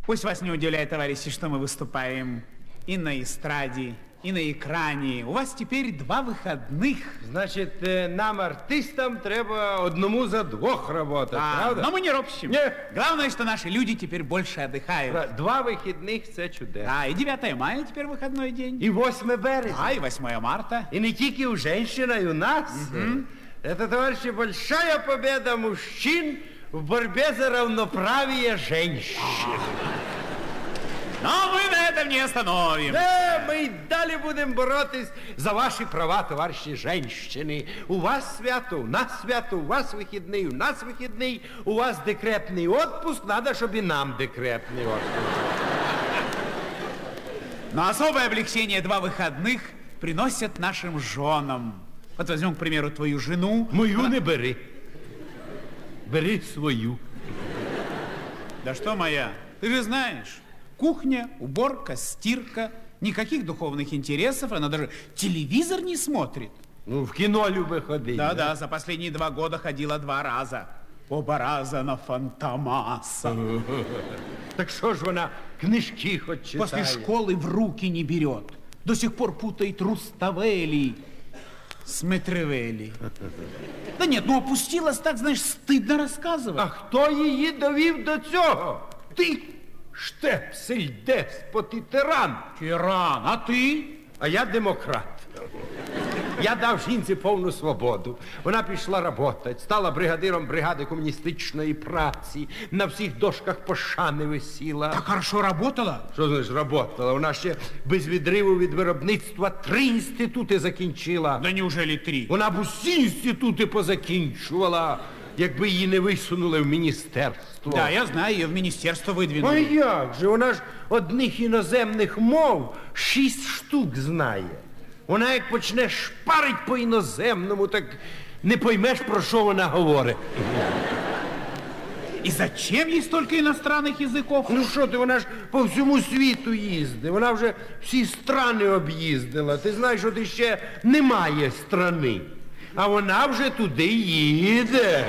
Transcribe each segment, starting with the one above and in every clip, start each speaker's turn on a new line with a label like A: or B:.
A: Пусть вас не удивляет, товарищи, что мы выступаем и на эстраде, и на экране. У вас теперь 2 выходных.
B: Значить, нам, артистам, треба одному за двох работать, правда?
A: Но мы не ропщим.
B: Нет.
A: Главное, что наши люди теперь больше отдыхают.
B: 2 вихідних – це чудесно.
A: И 9 мая теперь выходной день.
B: І 8 березня.
A: И 8 марта.
B: И не только у женщин, а и у нас. Это, товарищи, большая победа мужчин в борьбе за равноправие женщин.
A: Но мы на этом не остановим.
B: Мы и далее будем боротись за ваши права, товарищи женщины. У вас свято, у нас свято, у вас выходный, у нас выходный, у вас декретный отпуск, надо, чтобы и нам декретный отпуск.
A: Но особое облегчение 2 выходных приносят нашим женам. Вот возьмем, к примеру, твою жену.
B: Мою не бери. Бери свою.
A: Да что моя? Ты же знаешь, кухня, уборка, стирка, никаких духовных интересов, она даже телевизор не смотрит.
B: Ну, в кино любит ходить.
A: Да, за последние 2 года ходила 2 раза. Оба раза на Фантомаса.
B: Так что ж она книжки хоть читает?
A: После школы в руки не берет. До сих пор путает Руставели с Метревели. Да нет, ну опустилась так, знаешь, стыдно рассказывать.
B: А хто її довів до цього? Ти, штепсель, деспот і тиран.
A: Тиран, а ты?
B: А я демократ. Я дав жінці повну свободу. Вона пішла працювати, стала бригадиром бригади комуністичної праці, на всіх дошках пошани висіла.
A: Так хорошо работала?
B: Що значить працювала? Вона ще без відриву від виробництва 3 інститути закінчила.
A: Да неужели 3?
B: Вона б усі інститути позакінчувала, якби її не висунули в міністерство.
A: Да, я знаю, ее в министерство
B: А
A: выдвинули.
B: як же? Вона ж одних іноземних мов 6 штук знає. Вона як почне шпарить по іноземному, так не поймеш, про що вона говорить.
A: И зачем ей столько иностранных языков?
B: Ну що ти, вона ж по всьому світу їздить. Вона вже всі страни об'їздила. Ти знаєш, що ти ще немає страни. А вона вже туди їде.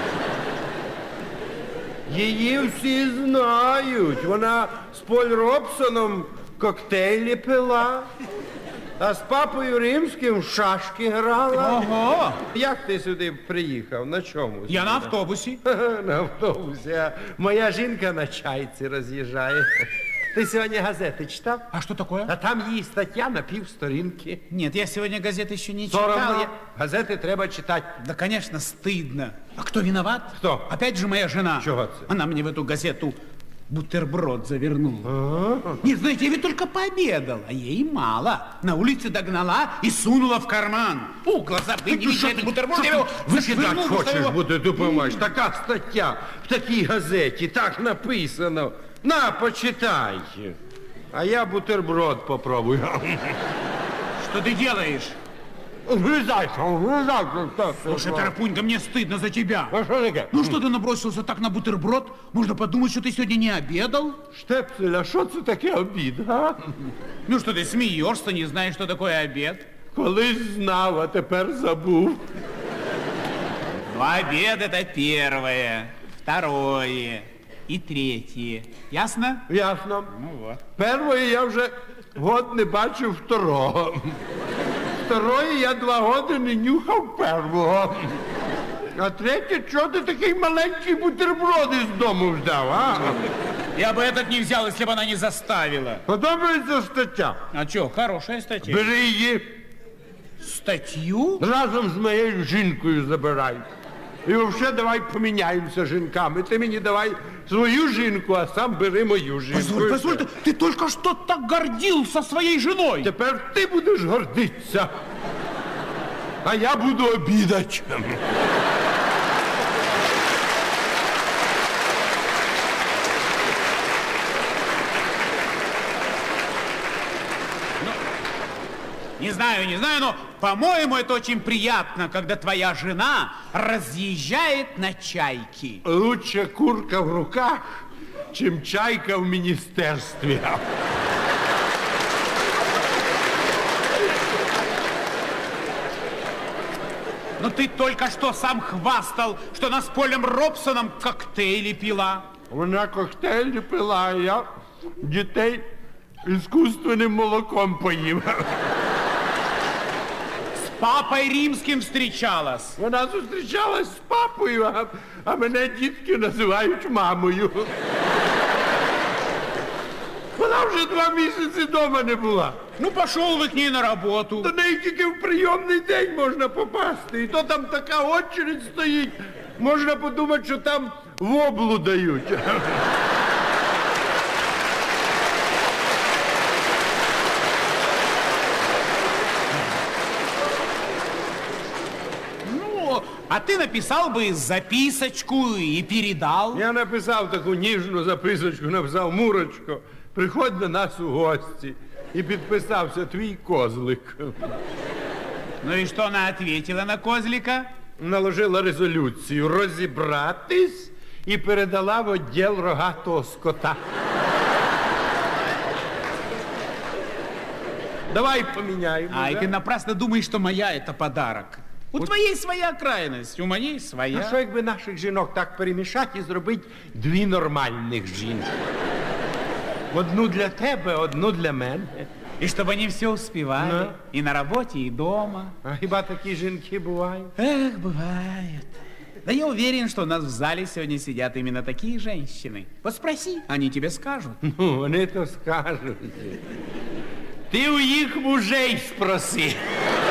B: Її всі знають. Вона з Поль Робсоном коктейлі пила, а з папою Римським в шашки грала.
A: Ого!
B: Як ти сюди приїхав? На чому?
A: Я на автобусе.
B: На автобусі. А моя жінка на чайці роз'їжджає. Ти сьогодні газети читав?
A: А что такое?
B: А там її стаття на півсторінки.
A: Нет, я сегодня газеты еще не читал.
B: Соромно. Газети треба читати.
A: Да, конечно, стыдно. А кто виноват?
B: Кто?
A: Опять же моя жена.
B: Чего это?
A: Она мне в эту газету бутерброд завернула. Нет, знаете, я ведь только пообедал, а ей мало. На улице догнала и сунула в карман. Глаза бы не видели, бутерброд. Я его
B: Викидати
A: зашвырнул,
B: хочеш,
A: что его-
B: бо ти понимаєш. Така стаття в такій газеті, так написано. На, почитай. А я бутерброд попробую.
A: Что ты делаешь?
B: Влізай.
A: Слушай, Тарапунька, мне стыдно за тебя.
B: А що таке?
A: Ну что ты набросился так на бутерброд? Можно подумать, что ты сегодня не обедал.
B: Штепсель, а що це таке обід, а?
A: Ну что ты смеешься, не знаешь, что такое обед?
B: Колись знав, а тепер забув.
A: Ну, обед это первое, второе и третье. Ясно?
B: Ясно.
A: Ну вот.
B: Першої я вже год не бачив второго. Второї я 2 роки не нюхав першого. А третє, чого ти такий маленький бутерброд із дому взяв, а?
A: Я бы этот не взял, если бы она не заставила.
B: Подобається стаття?
A: А что, хорошая статья.
B: Бери її,
A: Статью?
B: разом з моєю жінкою забирай. І взагалі давай поміняємося жінками. Ти мені давай свою жінку, а сам бери мою жінку.
A: Позволь, ты только что так гордился своей женой.
B: Тепер ти будеш гордитися, а я буду обідати.
A: Не знаю, но, по-моему, это очень приятно, когда твоя жена разъезжает на чайке.
B: Лучше курка в руках, чим чайка в міністерстві.
A: Но ты только что сам хвастал, что она с Полем Робсоном коктейли пила.
B: Вона коктейль пила, а я дітей іскусственним молоком поїв.
A: С папой римским встречалась.
B: Вона зустрічалась з папою, а мене дітки називають мамою. Вона вже 2 місяці вдома не була.
A: Ну, пошел вы к ней на работу.
B: До неї тільки в прийомний день можна попасти. І то там така очередь стоїть. Можна подумати, що там воблу дають.
A: Ну, а ты написал бы записочку и передал.
B: Я написав таку ніжну записочку, написав: Мурочко, приходь до нас у гості. І підписався: твій козлик.
A: Ну и что она ответила на козлика?
B: Наложила резолюцію розібратись і передала в відділ рогатого скота. Давай поміняємо.
A: И ты напрасно думаешь, что моя это подарок. У твоей своя крайность, у моей своя.
B: А що якби наших жінок так перемішати і зробити 2 нормальних жінки? Одну для тебе, одну для мене.
A: И чтобы они все успевали.
B: Ну.
A: И на работе, и дома.
B: А хіба такі жінки бувають?
A: Эх, бывает. Да я уверен, что у нас в зале сегодня сидят именно такие женщины. Вот спроси, они тебе скажут.
B: Ну, вони то скажуть. Ти у їх мужей спроси.